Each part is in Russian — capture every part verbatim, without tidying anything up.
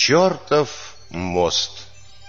Чертов мост.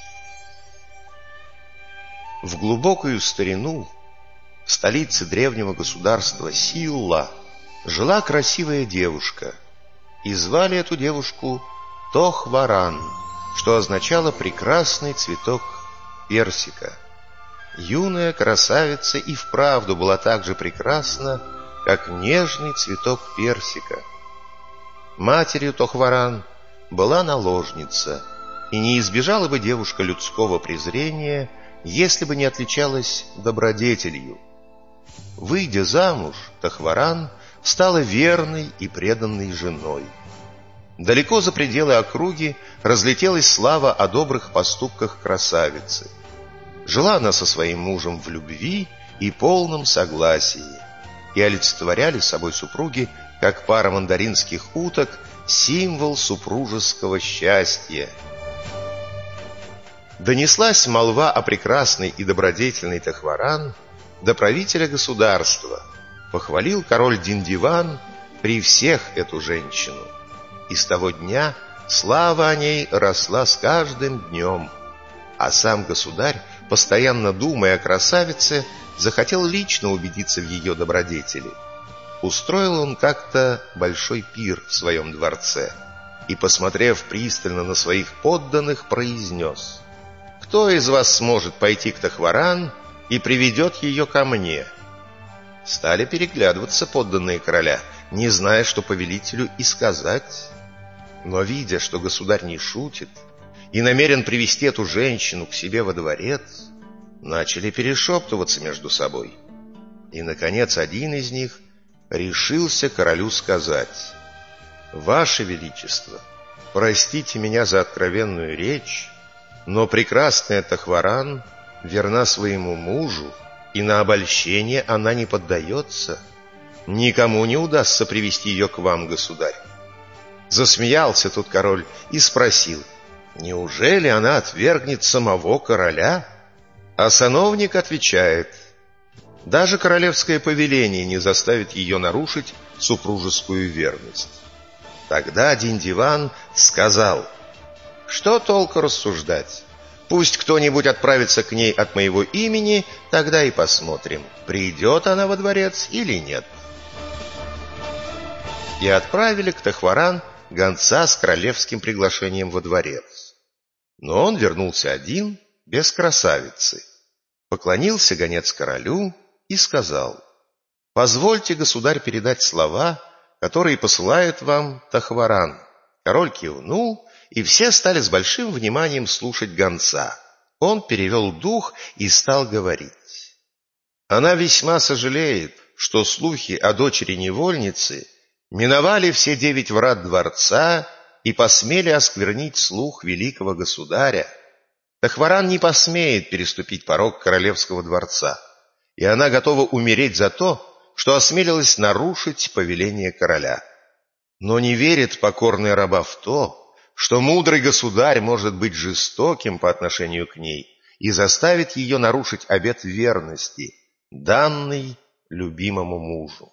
В глубокую старину в столице древнего государства Силла жила красивая девушка, и звали эту девушку Тохваран, что означало «прекрасный цветок персика». Юная красавица и вправду была так же прекрасна, как нежный цветок персика. Матерью Тохваран была наложница, и не избежала бы девушка людского презрения, если бы не отличалась добродетелью. Выйдя замуж, Тохваран стала верной и преданной женой. Далеко за пределы округи разлетелась слава о добрых поступках красавицы. Жила она со своим мужем в любви и полном согласии, и олицетворяли собой супруги, как пара мандаринских уток, символ супружеского счастья. Донеслась молва о прекрасной и добродетельной Тохваран до правителя государства. Похвалил король Диндиван при всех эту женщину, и с того дня слава о ней росла с каждым днем. А сам государь, постоянно думая о красавице, захотел лично убедиться в ее добродетели. Устроил он как-то большой пир в своем дворце и, посмотрев пристально на своих подданных, произнес: «Кто из вас сможет пойти к Тохваран и приведет ее ко мне?» Стали переглядываться подданные короля, не зная, что повелителю и сказать. Но, видя, что государь не шутит и намерен привести эту женщину к себе во дворец, начали перешептываться между собой. И, наконец, один из них решился королю сказать: «Ваше Величество, простите меня за откровенную речь, но прекрасная Тохваран верна своему мужу, и на обольщение она не поддается. Никому не удастся привести ее к вам, государь». Засмеялся тут король и спросил: «Неужели она отвергнет самого короля?» А сановник отвечает: «Даже королевское повеление не заставит ее нарушить супружескую верность». Тогда Диндиван сказал: «Что толку рассуждать? Пусть кто-нибудь отправится к ней от моего имени, тогда и посмотрим, придет она во дворец или нет». И отправили к Тохваран гонца с королевским приглашением во дворец. Но он вернулся один, без красавицы. Поклонился гонец королю и сказал: «Позвольте, государь, передать слова, которые посылает вам Тохваран». Король кивнул, и все стали с большим вниманием слушать гонца. Он перевел дух и стал говорить: «Она весьма сожалеет, что слухи о дочери невольницы миновали все девять врат дворца и посмели осквернить слух великого государя. Тохваран не посмеет переступить порог королевского дворца, и она готова умереть за то, что осмелилась нарушить повеление короля. Но не верит покорная раба в то, что мудрый государь может быть жестоким по отношению к ней и заставит ее нарушить обет верности, данный любимому мужу».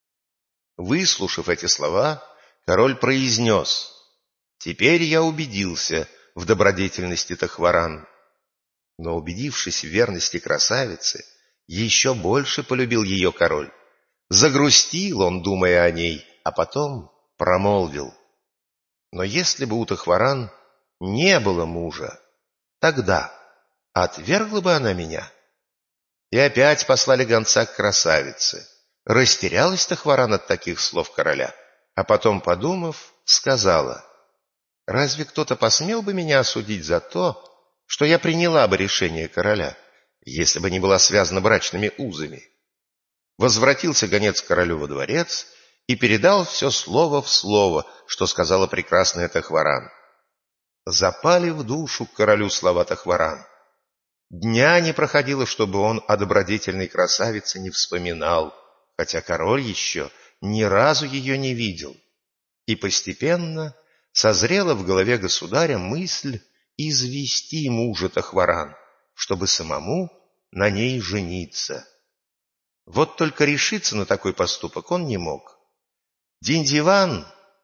Выслушав эти слова, король произнес: «Теперь я убедился в добродетельности Тохваран». Но, убедившись в верности красавицы, еще больше полюбил ее король. Загрустил он, думая о ней, а потом промолвил: «Но если бы у Тохваран не было мужа, тогда отвергла бы она меня?» И опять послали гонца к красавице. Растерялась Тохваран от таких слов короля, а потом, подумав, сказала: «Разве кто-то посмел бы меня осудить за то, что я приняла бы решение короля, если бы не была связана брачными узами?» Возвратился гонец к королю во дворец и передал все слово в слово, что сказала прекрасная Тохваран. Запали в душу к королю слова Тохваран. Дня не проходило, чтобы он о добродетельной красавице не вспоминал, хотя король еще ни разу ее не видел. И постепенно созрела в голове государя мысль извести мужа Тохваран, чтобы самому на ней жениться. Вот только решиться на такой поступок он не мог. Диндиван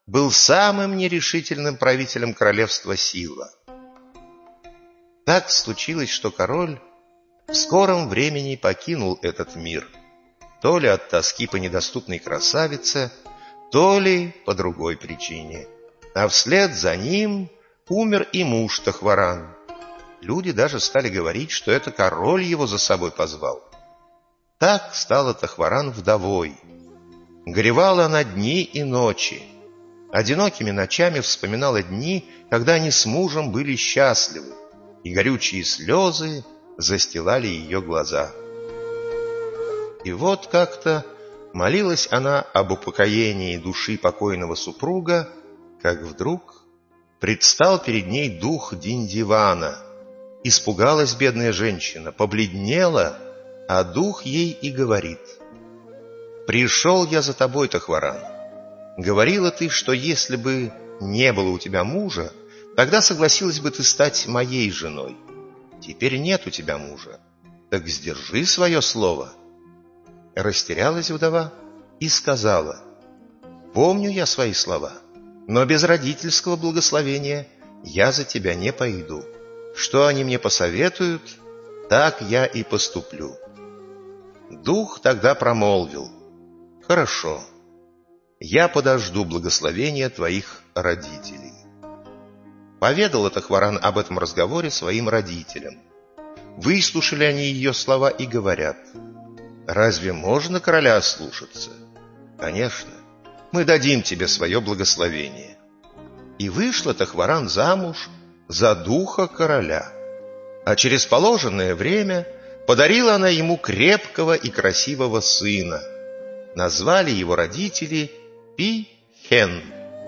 был самым нерешительным правителем королевства Сила. Так случилось, что король в скором времени покинул этот мир, то ли от тоски по недоступной красавице, то ли по другой причине. А вслед за ним умер и муж Тахваран. Люди даже стали говорить, что это король его за собой позвал. Так стала Тахваран вдовой. Горевала она дни и ночи. Одинокими ночами вспоминала дни, когда они с мужем были счастливы, и горючие слезы застилали ее глаза. И вот как-то молилась она об упокоении души покойного супруга, как вдруг предстал перед ней дух Диндивана. Испугалась бедная женщина, побледнела, а дух ей и говорит: «Пришел я за тобой, Тахваран. Говорила ты, что если бы не было у тебя мужа, тогда согласилась бы ты стать моей женой. Теперь нет у тебя мужа, так сдержи свое слово». Растерялась вдова и сказала: «Помню я свои слова, но без родительского благословения я за тебя не пойду. Что они мне посоветуют, так я и поступлю». Дух тогда промолвил: «Хорошо, я подожду благословения твоих родителей». Поведала Тахваран об этом разговоре своим родителям. Выслушали они ее слова и говорят: «Разве можно короля ослушаться? Конечно, мы дадим тебе свое благословение». И вышла Тахваран замуж за духа короля, а через положенное время подарила она ему крепкого и красивого сына. Назвали его родители Пи-хен.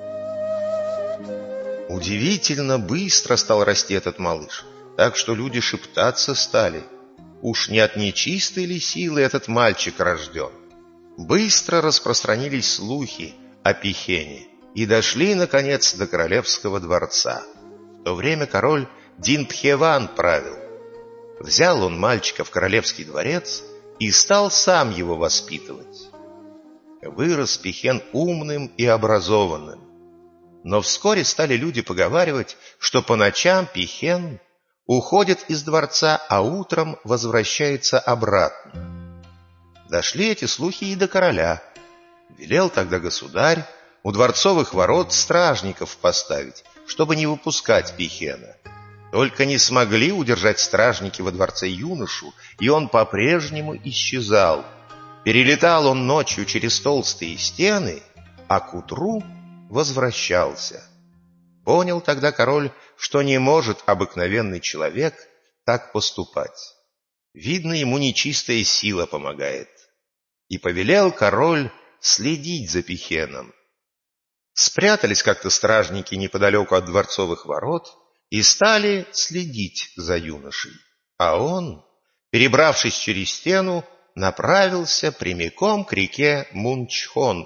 Удивительно быстро стал расти этот малыш, так что люди шептаться стали: уж не от нечистой ли силы этот мальчик рожден? Быстро распространились слухи о Пи-хене и дошли, наконец, до королевского дворца. В то время король Дин-Тхеван правил. Взял он мальчика в королевский дворец и стал сам его воспитывать. Вырос Пи-хен умным и образованным. Но вскоре стали люди поговаривать, что по ночам Пи-хен уходит из дворца, а утром возвращается обратно. Дошли эти слухи и до короля. Велел тогда государь у дворцовых ворот стражников поставить, чтобы не выпускать Пи-хена. Только не смогли удержать стражники во дворце юношу, и он по-прежнему исчезал. Перелетал он ночью через толстые стены, а к утру возвращался. Понял тогда король, что не может обыкновенный человек так поступать. Видно, ему нечистая сила помогает. И повелел король следить за Пи-хеном. Спрятались как-то стражники неподалеку от дворцовых ворот и стали следить за юношей. А он, перебравшись через стену, направился прямиком к реке Мунчхон.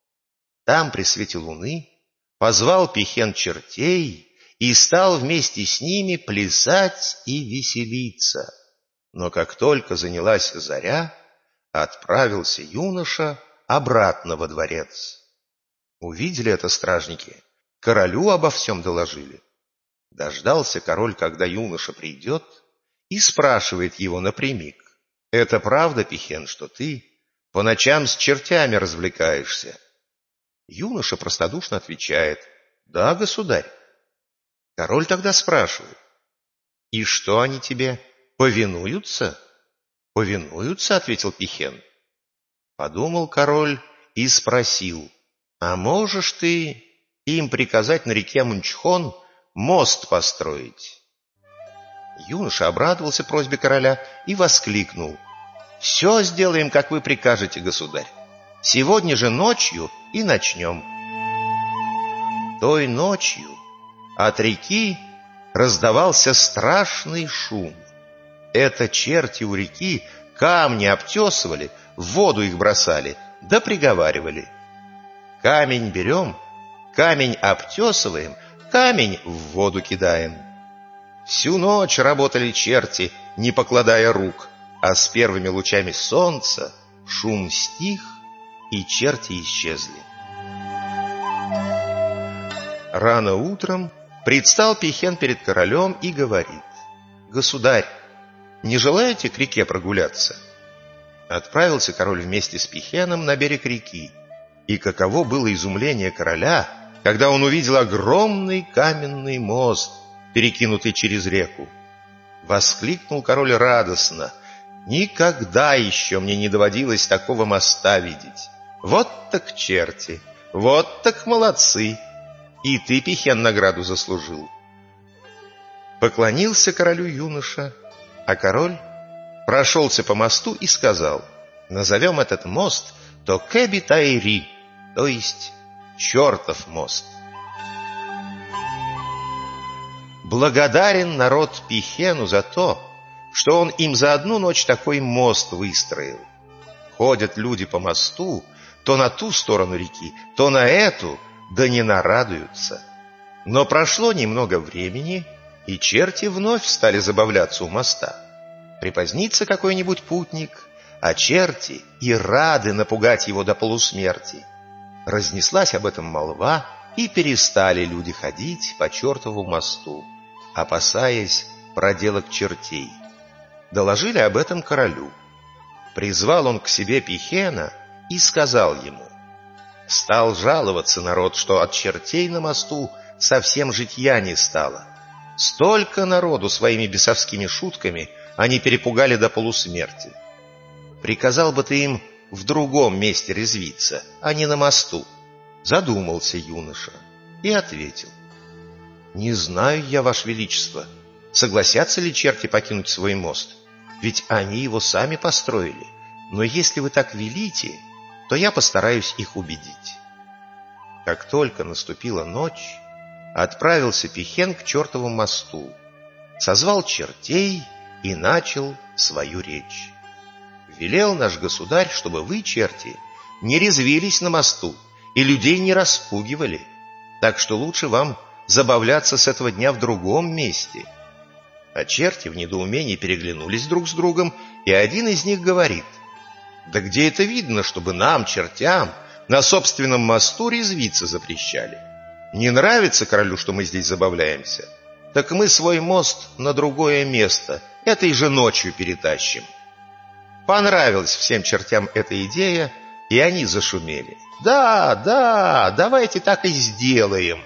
Там при свете луны позвал Пи-хен чертей и стал вместе с ними плясать и веселиться. Но как только занялась заря, отправился юноша обратно во дворец. Увидели это стражники, королю обо всем доложили. Дождался король, когда юноша придет, и спрашивает его напрямик: «Это правда, Пи-хен, что ты по ночам с чертями развлекаешься?» Юноша простодушно отвечает: «Да, государь». Король тогда спрашивает: «И что они тебе, повинуются?» «Повинуются», — ответил Пи-хен. Подумал король и спросил: «А можешь ты им приказать на реке Мунчхон мост построить?» Юноша обрадовался просьбе короля и воскликнул: «Все сделаем, как вы прикажете, государь. Сегодня же ночью и начнем». Той ночью от реки раздавался страшный шум. Это черти у реки камни обтесывали, в воду их бросали, да приговаривали: «Камень берем, камень обтесываем, камень в воду кидаем». Всю ночь работали черти, не покладая рук, а с первыми лучами солнца шум стих, и черти исчезли. Рано утром предстал Пихен перед королем и говорит: «Государь, не желаете к реке прогуляться?» Отправился король вместе с Пихеном на берег реки, и каково было изумление короля, когда он увидел огромный каменный мост, перекинутый через реку. Воскликнул король радостно: «Никогда еще мне не доводилось такого моста видеть! Вот так черти! Вот так молодцы! И ты, Пихен, награду заслужил!» Поклонился королю юноша, а король прошелся по мосту и сказал: «Назовем этот мост Токеби-Тайри, то есть чертов мост». Благодарен народ Пихену за то, что он им за одну ночь такой мост выстроил. Ходят люди по мосту то на ту сторону реки, то на эту, да не нарадуются. Но прошло немного времени, и черти вновь стали забавляться у моста. Припозднится какой-нибудь путник, а черти и рады напугать его до полусмерти. Разнеслась об этом молва, и перестали люди ходить по чертову мосту, опасаясь проделок чертей. Доложили об этом королю. Призвал он к себе Пихена и сказал ему: «Стал жаловаться народ, что от чертей на мосту совсем житья не стало. Столько народу своими бесовскими шутками они перепугали до полусмерти. Приказал бы ты им в другом месте резвиться, а не на мосту». Задумался юноша и ответил: «Не знаю я, Ваше Величество, согласятся ли черти покинуть свой мост, ведь они его сами построили, но если вы так велите, то я постараюсь их убедить». Как только наступила ночь, отправился Пихен к чертову мосту, созвал чертей и начал свою речь. «Велел наш государь, чтобы вы, черти, не резвились на мосту и людей не распугивали, так что лучше вам забавляться с этого дня в другом месте». А черти в недоумении переглянулись друг с другом, и один из них говорит: «Да где это видно, чтобы нам, чертям, на собственном мосту резвиться запрещали? Не нравится королю, что мы здесь забавляемся? Так мы свой мост на другое место этой же ночью перетащим». Понравилась всем чертям эта идея, и они зашумели: «Да, да, давайте так и сделаем».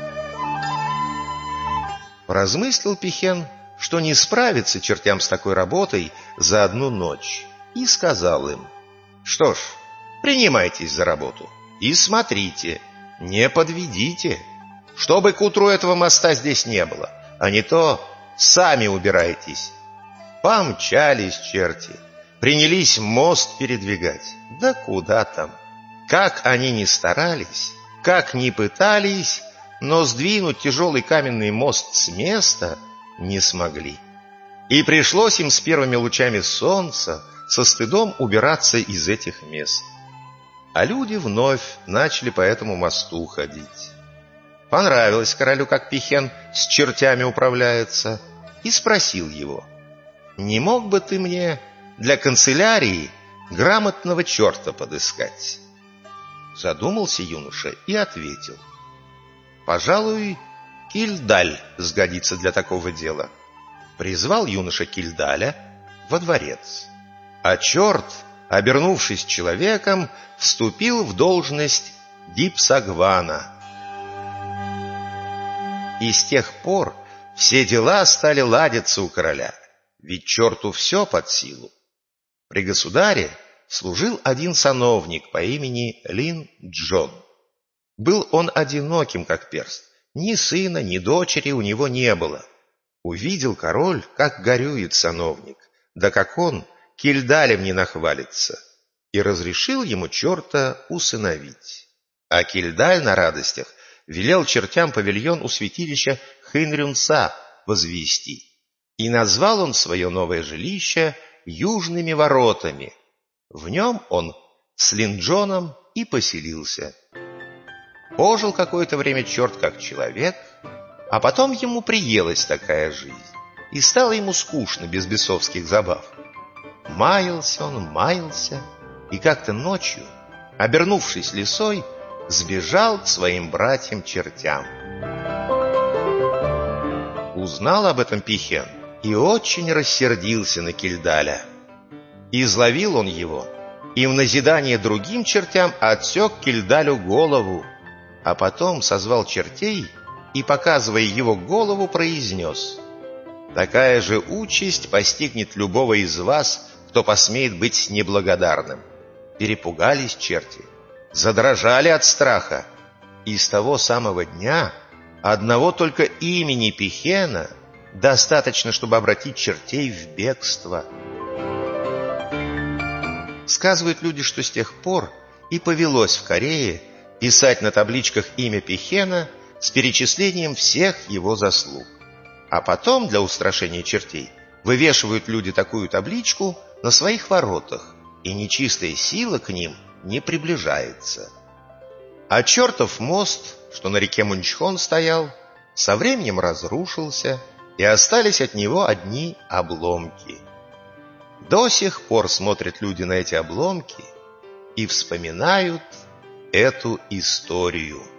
Поразмыслил Пихен, что не справится чертям с такой работой за одну ночь, и сказал им: «Что ж, принимайтесь за работу и смотрите, не подведите, чтобы к утру этого моста здесь не было, а не то сами убирайтесь». Помчались черти, принялись мост передвигать. Да куда там! Как они ни старались, как ни пытались, но сдвинуть тяжелый каменный мост с места не смогли. И пришлось им с первыми лучами солнца со стыдом убираться из этих мест. А люди вновь начали по этому мосту ходить. Понравилось королю, как Пихен с чертями управляется, и спросил его: «Не мог бы ты мне для канцелярии грамотного черта подыскать?» Задумался юноша и ответил: «Пожалуй, Кильдаль сгодится для такого дела». Призвал юноша Кильдаля во дворец, а черт, обернувшись человеком, вступил в должность Дипсагвана. И с тех пор все дела стали ладиться у короля, ведь черту все под силу. При государе служил один сановник по имени Лин-Джон. Был он одиноким, как перст. Ни сына, ни дочери у него не было. Увидел король, как горюет сановник, да как он Кильдалем не нахвалится, и разрешил ему черта усыновить. А Кильдаль на радостях велел чертям павильон у святилища Хынрюнца возвести, и назвал он свое новое жилище Южными воротами. В нем он с Линджоном и поселился. Пожил какое-то время черт как человек, а потом ему приелась такая жизнь, и стало ему скучно без бесовских забав. Маялся он, маялся, и как-то ночью, обернувшись лисой, сбежал к своим братьям-чертям. Узнал об этом Пихен и очень рассердился на Кильдаля. Изловил он его и в назидание другим чертям отсек Кильдалю голову, а потом созвал чертей и, показывая его голову, произнес: «Такая же участь постигнет любого из вас, кто посмеет быть неблагодарным». Перепугались черти, задрожали от страха, и с того самого дня одного только имени Пихена достаточно, чтобы обратить чертей в бегство. Сказывают люди, что с тех пор и повелось в Корее писать на табличках имя Пихена с перечислением всех его заслуг. А потом для устрашения чертей вывешивают люди такую табличку на своих воротах, и нечистая сила к ним не приближается. А чертов мост, что на реке Мунчхон стоял, со временем разрушился, и остались от него одни обломки. До сих пор смотрят люди на эти обломки и вспоминают эту историю.